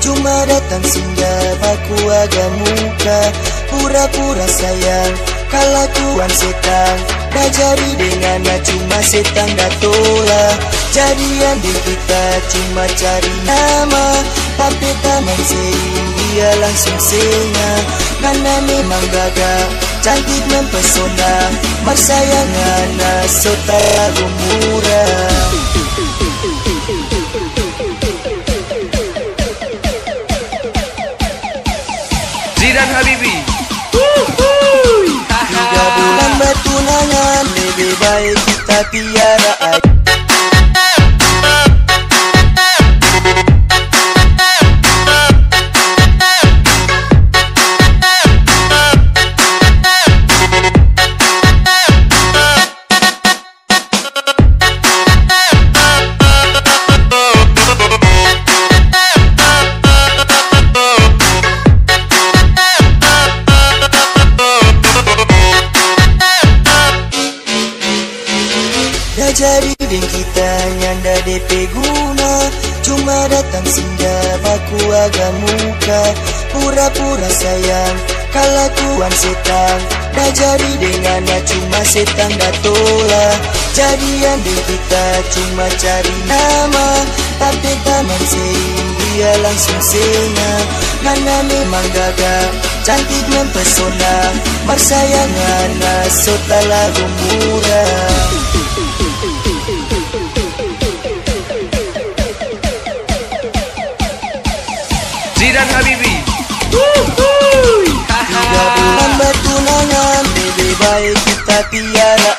cuma datang singgah baku agak muka. Pura-pura sayang, kelakuan setan. Dah jadi dengannya cuma setan dah tolak. Jadian di kita cuma cari nama, tapi taman seiring dia langsung senya. Karena memang gagah, cantik mempesona. Marsayangan sota lagu murah. Zidan Habibi. 3 bulan bertunangan, lebih baik kita piara aja. Dah jadi deng kita nyanda DP guna, cuma datang singgah baku agak muka. Pura-pura sayang, kelakuan setan. Dah jadi dengannya cuma setan dah tolak. Jadian deng kita cuma cari nama, tapi taman seiring dia langsung senya. Karena memang gagah, cantik mempesona. Marsayangan sota lagu murah. Zidan Habibi. 3 bulan bertunangan, lebih baik kita tiara